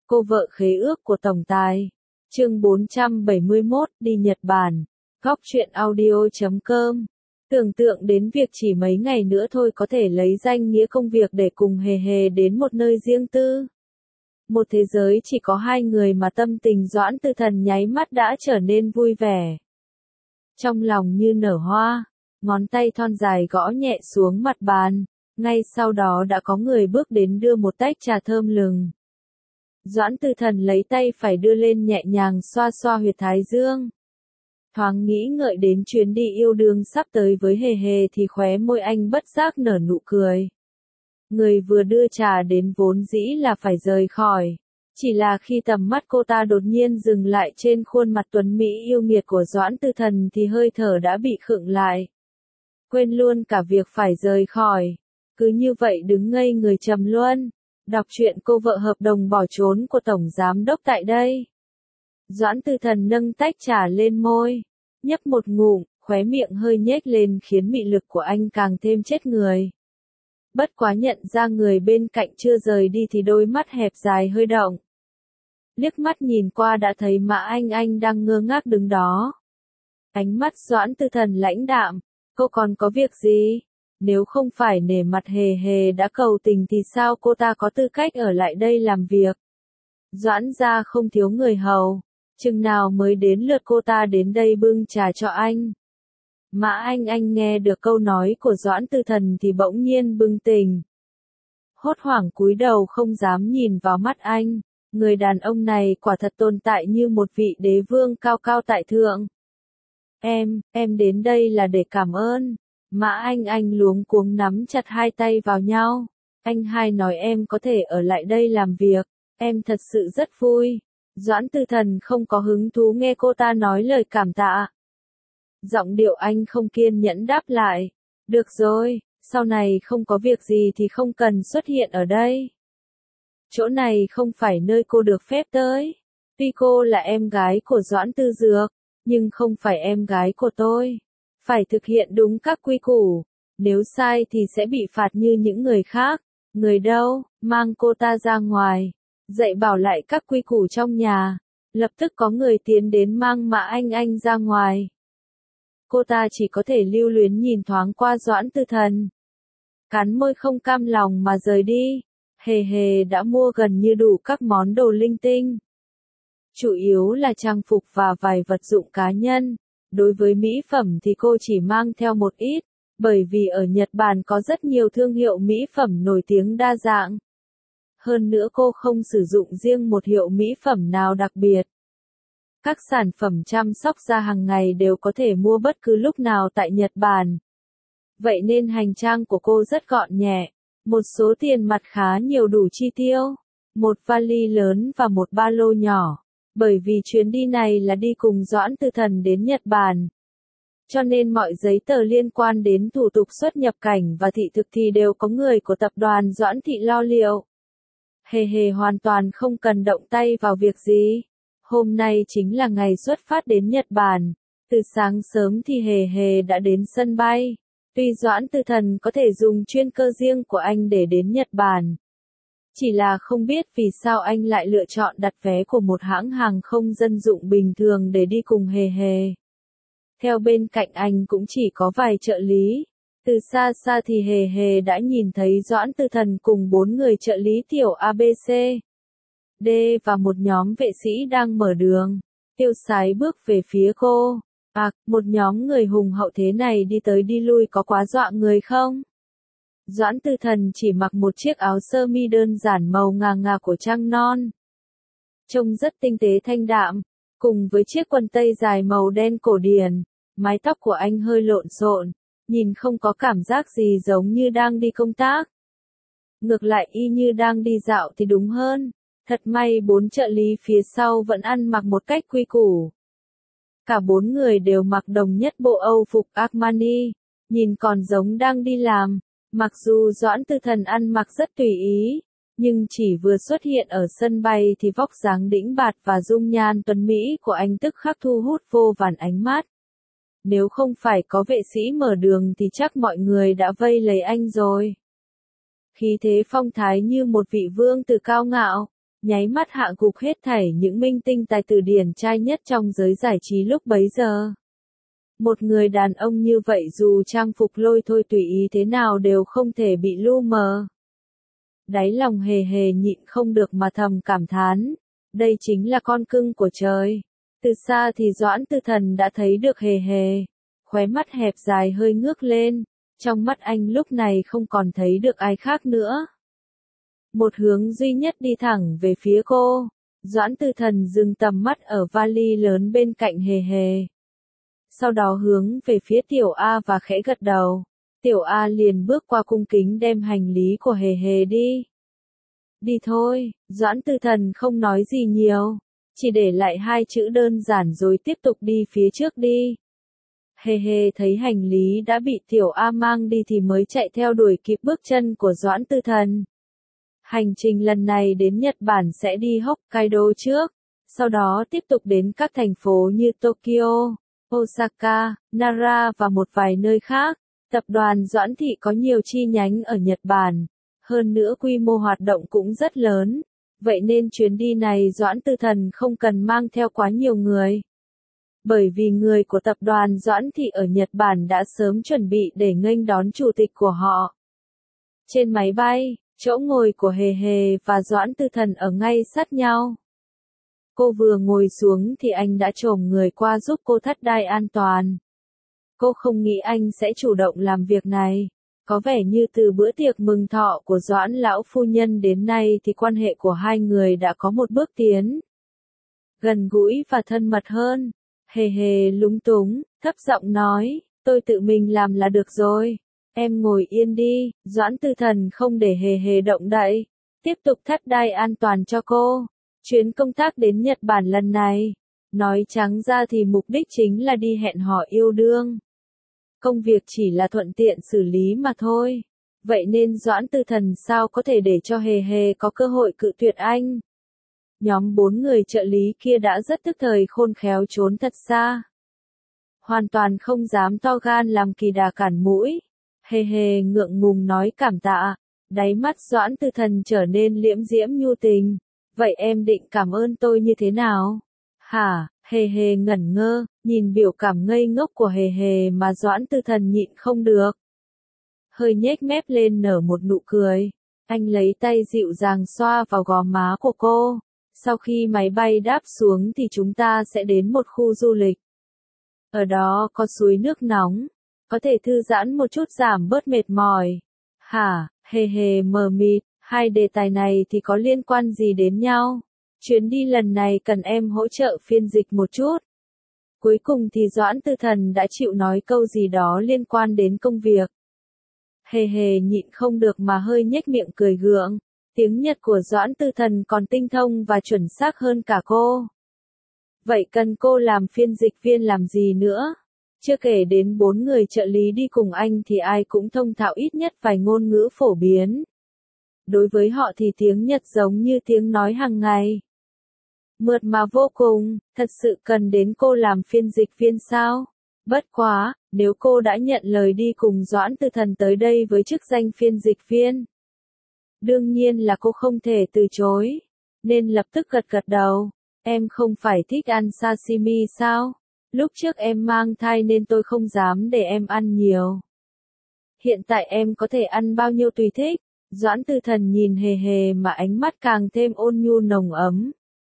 Cô vợ khế ước của tổng tài. Chương 471, đi Nhật Bản. Góc truyện audio.com. Tưởng tượng đến việc chỉ mấy ngày nữa thôi có thể lấy danh nghĩa công việc để cùng hề hề đến một nơi riêng tư. Một thế giới chỉ có hai người mà tâm tình Doãn Tư Thần nháy mắt đã trở nên vui vẻ. Trong lòng như nở hoa, ngón tay thon dài gõ nhẹ xuống mặt bàn, ngay sau đó đã có người bước đến đưa một tách trà thơm lừng. Doãn Tư Thần lấy tay phải đưa lên nhẹ nhàng xoa xoa huyệt thái dương. Thoáng nghĩ ngợi đến chuyến đi yêu đương sắp tới với hề hề thì khóe môi anh bất giác nở nụ cười. Người vừa đưa trà đến vốn dĩ là phải rời khỏi. Chỉ là khi tầm mắt cô ta đột nhiên dừng lại trên khuôn mặt tuấn mỹ yêu nghiệt của Doãn Tư Thần thì hơi thở đã bị khựng lại. Quên luôn cả việc phải rời khỏi. Cứ như vậy đứng ngây người trầm luân. Đọc truyện cô vợ hợp đồng bỏ trốn của Tổng Giám Đốc tại đây. Doãn Tư Thần nâng tách trà lên môi. Nhấp một ngụm, khóe miệng hơi nhếch lên khiến mị lực của anh càng thêm chết người. Bất quá nhận ra người bên cạnh chưa rời đi thì đôi mắt hẹp dài hơi động. Liếc mắt nhìn qua đã thấy Mã Anh đang ngơ ngác đứng đó. Ánh mắt Doãn Tư Thần lãnh đạm, cô còn có việc gì? Nếu không phải nể mặt hề hề đã cầu tình thì sao cô ta có tư cách ở lại đây làm việc? Doãn gia không thiếu người hầu, chừng nào mới đến lượt cô ta đến đây bưng trà cho anh. Mã Anh nghe được câu nói của Doãn Tư Thần thì bỗng nhiên bừng tỉnh. Hốt hoảng cúi đầu không dám nhìn vào mắt anh, người đàn ông này quả thật tồn tại như một vị đế vương cao cao tại thượng. Em đến đây là để cảm ơn. Mã Anh luống cuống nắm chặt hai tay vào nhau. Anh hai nói em có thể ở lại đây làm việc, em thật sự rất vui. Doãn Tư Thần không có hứng thú nghe cô ta nói lời cảm tạ. Giọng điệu anh không kiên nhẫn đáp lại. Được rồi, sau này không có việc gì thì không cần xuất hiện ở đây. Chỗ này không phải nơi cô được phép tới. Tuy cô là em gái của Doãn Tư Dược, nhưng không phải em gái của tôi. Phải thực hiện đúng các quy củ. Nếu sai thì sẽ bị phạt như những người khác. Người đâu, mang cô ta ra ngoài. Dạy bảo lại các quy củ trong nhà. Lập tức có người tiến đến mang Mã Anh ra ngoài. Cô ta chỉ có thể lưu luyến nhìn thoáng qua Doãn Tư Thần. Cắn môi không cam lòng mà rời đi. Hề hề đã mua gần như đủ các món đồ linh tinh. Chủ yếu là trang phục và vài vật dụng cá nhân. Đối với mỹ phẩm thì cô chỉ mang theo một ít, bởi vì ở Nhật Bản có rất nhiều thương hiệu mỹ phẩm nổi tiếng đa dạng. Hơn nữa cô không sử dụng riêng một hiệu mỹ phẩm nào đặc biệt. Các sản phẩm chăm sóc da hàng ngày đều có thể mua bất cứ lúc nào tại Nhật Bản. Vậy nên hành trang của cô rất gọn nhẹ, một số tiền mặt khá nhiều đủ chi tiêu, một vali lớn và một ba lô nhỏ. Bởi vì chuyến đi này là đi cùng Doãn Tư Thần đến Nhật Bản. Cho nên mọi giấy tờ liên quan đến thủ tục xuất nhập cảnh và thị thực thì đều có người của tập đoàn Doãn Thị lo liệu. Hề hề hoàn toàn không cần động tay vào việc gì. Hôm nay chính là ngày xuất phát đến Nhật Bản. Từ sáng sớm thì hề hề đã đến sân bay. Tuy Doãn Tư Thần có thể dùng chuyên cơ riêng của anh để đến Nhật Bản. Chỉ là không biết vì sao anh lại lựa chọn đặt vé của một hãng hàng không dân dụng bình thường để đi cùng hề hề. Theo bên cạnh anh cũng chỉ có vài trợ lý. Từ xa xa thì hề hề đã nhìn thấy Doãn Tư Thần cùng 4 người trợ lý tiểu ABC, D và một nhóm vệ sĩ đang mở đường. Tiêu sái bước về phía cô. Một nhóm người hùng hậu thế này đi tới đi lui có quá dọa người không? Doãn Tư Thần chỉ mặc một chiếc áo sơ mi đơn giản màu ngà của trăng non. Trông rất tinh tế thanh đạm, cùng với chiếc quần tây dài màu đen cổ điển, mái tóc của anh hơi lộn xộn, nhìn không có cảm giác gì giống như đang đi công tác. Ngược lại y như đang đi dạo thì đúng hơn, thật may 4 trợ lý phía sau vẫn ăn mặc một cách quy củ. Cả 4 người đều mặc đồng nhất bộ Âu phục Armani, nhìn còn giống đang đi làm. Mặc dù Doãn Tư Thần ăn mặc rất tùy ý, nhưng chỉ vừa xuất hiện ở sân bay thì vóc dáng đĩnh bạt và dung nhan tuấn mỹ của anh tức khắc thu hút vô vàn ánh mắt. Nếu không phải có vệ sĩ mở đường thì chắc mọi người đã vây lấy anh rồi. Khí thế phong thái như một vị vương tử cao ngạo, nháy mắt hạ gục hết thảy những minh tinh tài tử điển trai nhất trong giới giải trí lúc bấy giờ. Một người đàn ông như vậy dù trang phục lôi thôi tùy ý thế nào đều không thể bị lu mờ. Đáy lòng Hề Hề nhịn không được mà thầm cảm thán, đây chính là con cưng của trời. Từ xa thì Doãn Tư Thần đã thấy được Hề Hề, khóe mắt hẹp dài hơi ngước lên, trong mắt anh lúc này không còn thấy được ai khác nữa. Một hướng duy nhất đi thẳng về phía cô, Doãn Tư Thần dừng tầm mắt ở vali lớn bên cạnh Hề Hề. Sau đó hướng về phía Tiểu A và khẽ gật đầu. Tiểu A liền bước qua cung kính đem hành lý của Hề Hề đi. Đi thôi, Doãn Tư Thần không nói gì nhiều, chỉ để lại hai chữ đơn giản rồi tiếp tục đi phía trước đi. Hề Hề thấy hành lý đã bị Tiểu A mang đi thì mới chạy theo đuổi kịp bước chân của Doãn Tư Thần. Hành trình lần này đến Nhật Bản sẽ đi Hokkaido trước, sau đó tiếp tục đến các thành phố như Tokyo, Osaka, Nara và một vài nơi khác. Tập đoàn Doãn Thị có nhiều chi nhánh ở Nhật Bản, hơn nữa quy mô hoạt động cũng rất lớn, vậy nên chuyến đi này Doãn Tư Thần không cần mang theo quá nhiều người. Bởi vì người của tập đoàn Doãn Thị ở Nhật Bản đã sớm chuẩn bị để nghênh đón chủ tịch của họ. Trên máy bay, chỗ ngồi của Hề Hề và Doãn Tư Thần ở ngay sát nhau. Cô vừa ngồi xuống thì anh đã chồm người qua giúp cô thắt đai an toàn. Cô không nghĩ anh sẽ chủ động làm việc này. Có vẻ như từ bữa tiệc mừng thọ của Doãn lão phu nhân đến nay thì quan hệ của hai người đã có một bước tiến gần gũi và thân mật hơn. Hề Hề lúng túng, thấp giọng nói, tôi tự mình làm là được rồi. Em ngồi yên đi. Doãn Tư Thần không để Hề Hề động đậy, tiếp tục thắt đai an toàn cho cô. Chuyến công tác đến Nhật Bản lần này, nói trắng ra thì mục đích chính là đi hẹn hò yêu đương. Công việc chỉ là thuận tiện xử lý mà thôi. Vậy nên Doãn Tư Thần sao có thể để cho Hề Hề có cơ hội cự tuyệt anh. Nhóm 4 người trợ lý kia đã rất tức thời khôn khéo trốn thật xa. Hoàn toàn không dám to gan làm kỳ đà cản mũi. Hề Hề ngượng ngùng nói cảm tạ. Đáy mắt Doãn Tư Thần trở nên liễm diễm nhu tình. Vậy em định cảm ơn tôi như thế nào? Hả? Hề Hề ngẩn ngơ, nhìn biểu cảm ngây ngốc của Hề Hề mà Doãn Tư Thần nhịn không được. Hơi nhếch mép lên nở một nụ cười. Anh lấy tay dịu dàng xoa vào gò má của cô. Sau khi máy bay đáp xuống thì chúng ta sẽ đến một khu du lịch. Ở đó có suối nước nóng, có thể thư giãn một chút giảm bớt mệt mỏi. Hả? Hề Hề mờ mịt, hai đề tài này thì có liên quan gì đến nhau? Chuyến đi lần này cần em hỗ trợ phiên dịch một chút. Cuối cùng thì Doãn Tư Thần đã chịu nói câu gì đó liên quan đến công việc. Hề Hề nhịn không được mà hơi nhếch miệng cười gượng. Tiếng Nhật của Doãn Tư Thần còn tinh thông và chuẩn xác hơn cả cô. Vậy cần cô làm phiên dịch viên làm gì nữa? Chưa kể đến 4 người trợ lý đi cùng anh thì ai cũng thông thạo ít nhất vài ngôn ngữ phổ biến. Đối với họ thì tiếng Nhật giống như tiếng nói hàng ngày. Mượt mà vô cùng, thật sự cần đến cô làm phiên dịch viên sao? Bất quá, nếu cô đã nhận lời đi cùng Doãn Tư Thần tới đây với chức danh phiên dịch viên. Đương nhiên là cô không thể từ chối, nên lập tức gật gật đầu. Em không phải thích ăn sashimi sao? Lúc trước em mang thai nên tôi không dám để em ăn nhiều. Hiện tại em có thể ăn bao nhiêu tùy thích. Doãn Tư Thần nhìn Hề Hề mà ánh mắt càng thêm ôn nhu nồng ấm.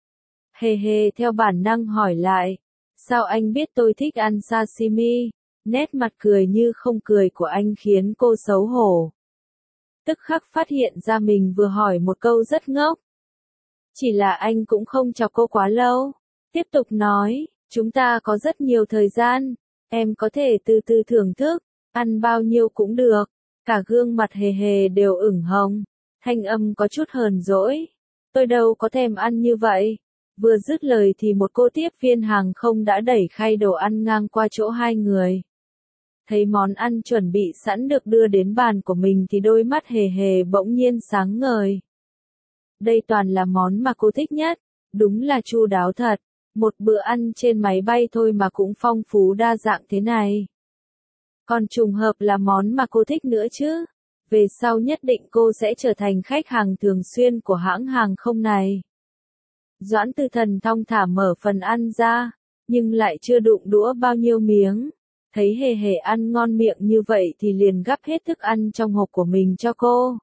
Hề Hề theo bản năng hỏi lại, sao anh biết tôi thích ăn sashimi? Nét mặt cười như không cười của anh khiến cô xấu hổ. Tức khắc phát hiện ra mình vừa hỏi một câu rất ngốc. Chỉ là anh cũng không chọc cô quá lâu. Tiếp tục nói, chúng ta có rất nhiều thời gian, em có thể từ từ thưởng thức, ăn bao nhiêu cũng được. Cả gương mặt Hề Hề đều ửng hồng, thanh âm có chút hờn dỗi. Tôi đâu có thèm ăn như vậy. Vừa dứt lời thì một cô tiếp viên hàng không đã đẩy khay đồ ăn ngang qua chỗ hai người. Thấy món ăn chuẩn bị sẵn được đưa đến bàn của mình thì đôi mắt Hề Hề bỗng nhiên sáng ngời. Đây toàn là món mà cô thích nhất, đúng là chu đáo thật. Một bữa ăn trên máy bay thôi mà cũng phong phú đa dạng thế này. Còn trùng hợp là món mà cô thích nữa chứ. Về sau nhất định cô sẽ trở thành khách hàng thường xuyên của hãng hàng không này. Doãn Tư Thần thong thả mở phần ăn ra, nhưng lại chưa đụng đũa bao nhiêu miếng. Thấy Hề Hề ăn ngon miệng như vậy thì liền gắp hết thức ăn trong hộp của mình cho cô.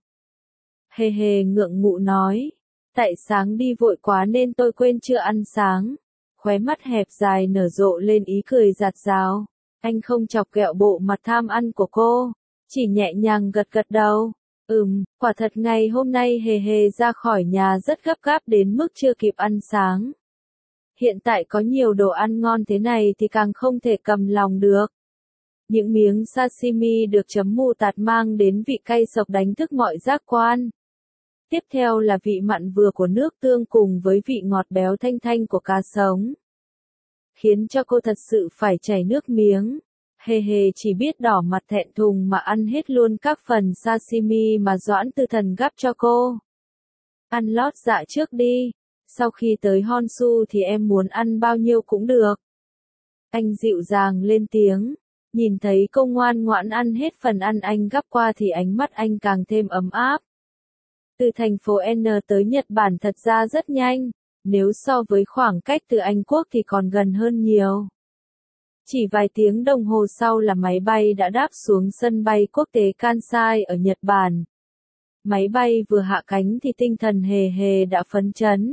Hề Hề ngượng nghụ nói, tại sáng đi vội quá nên tôi quên chưa ăn sáng. Khóe mắt hẹp dài nở rộ lên ý cười giạt rào. Anh không chọc ghẹo bộ mặt tham ăn của cô, chỉ nhẹ nhàng gật gật đầu. Quả thật ngày hôm nay Hề Hề ra khỏi nhà rất gấp gáp đến mức chưa kịp ăn sáng. Hiện tại có nhiều đồ ăn ngon thế này thì càng không thể cầm lòng được. Những miếng sashimi được chấm mù tạt mang đến vị cay sộc đánh thức mọi giác quan. Tiếp theo là vị mặn vừa của nước tương cùng với vị ngọt béo thanh thanh của cá sống. Khiến cho cô thật sự phải chảy nước miếng. Hề Hề chỉ biết đỏ mặt thẹn thùng mà ăn hết luôn các phần sashimi mà Doãn Tư Thần gắp cho cô. Ăn lót dạ trước đi, sau khi tới Honshu thì em muốn ăn bao nhiêu cũng được. Anh dịu dàng lên tiếng, nhìn thấy cô ngoan ngoãn ăn hết phần ăn anh gắp qua thì ánh mắt anh càng thêm ấm áp. Từ thành phố N tới Nhật Bản thật ra rất nhanh, nếu so với khoảng cách từ Anh Quốc thì còn gần hơn nhiều. Chỉ vài tiếng đồng hồ sau là máy bay đã đáp xuống sân bay quốc tế Kansai ở Nhật Bản. Máy bay vừa hạ cánh thì tinh thần Hề Hề đã phấn chấn.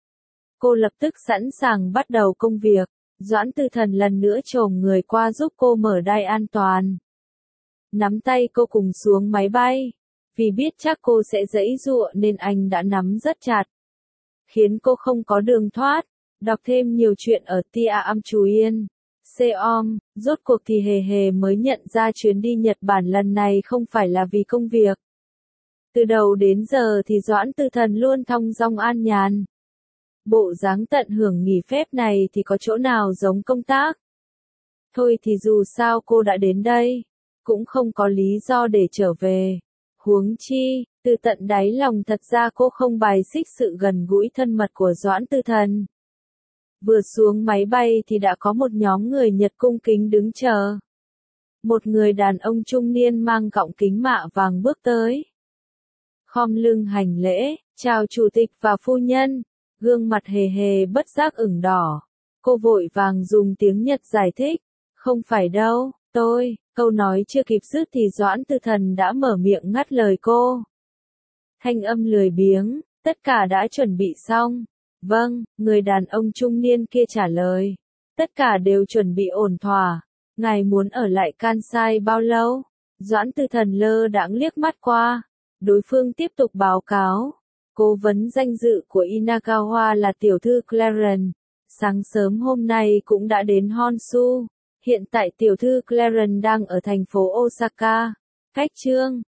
Cô lập tức sẵn sàng bắt đầu công việc. Doãn Tư Thần lần nữa chồm người qua giúp cô mở đai an toàn. Nắm tay cô cùng xuống máy bay. Vì biết chắc cô sẽ giãy giụa nên anh đã nắm rất chặt. Khiến cô không có đường thoát. Đọc thêm nhiều chuyện ở Tia Am Chú Yên. Seom, rốt cuộc thì Hề Hề mới nhận ra chuyến đi Nhật Bản lần này không phải là vì công việc. Từ đầu đến giờ thì Doãn Tư Thần luôn thong dong an nhàn. Bộ dáng tận hưởng nghỉ phép này thì có chỗ nào giống công tác. Thôi thì dù sao cô đã đến đây, cũng không có lý do để trở về. Huống chi, từ tận đáy lòng thật ra cô không bài xích sự gần gũi thân mật của Doãn Tư Thần. Vừa xuống máy bay thì đã có một nhóm người Nhật cung kính đứng chờ. Một người đàn ông trung niên mang gọng kính mạ vàng bước tới. Khom lưng hành lễ, chào chủ tịch và phu nhân. Gương mặt Hề Hề bất giác ửng đỏ. Cô vội vàng dùng tiếng Nhật giải thích. Không phải đâu, câu nói chưa kịp dứt thì Doãn Tư Thần đã mở miệng ngắt lời cô. Thanh âm lười biếng, tất cả đã chuẩn bị xong. Vâng, người đàn ông trung niên kia trả lời. Tất cả đều chuẩn bị ổn thỏa. Ngài muốn ở lại Kansai bao lâu? Doãn Tư Thần lơ đãng liếc mắt qua. Đối phương tiếp tục báo cáo. Cố vấn danh dự của Inagawa là tiểu thư Clarence. Sáng sớm hôm nay cũng đã đến Honshu. Hiện tại tiểu thư Clarence đang ở thành phố Osaka. Cách chương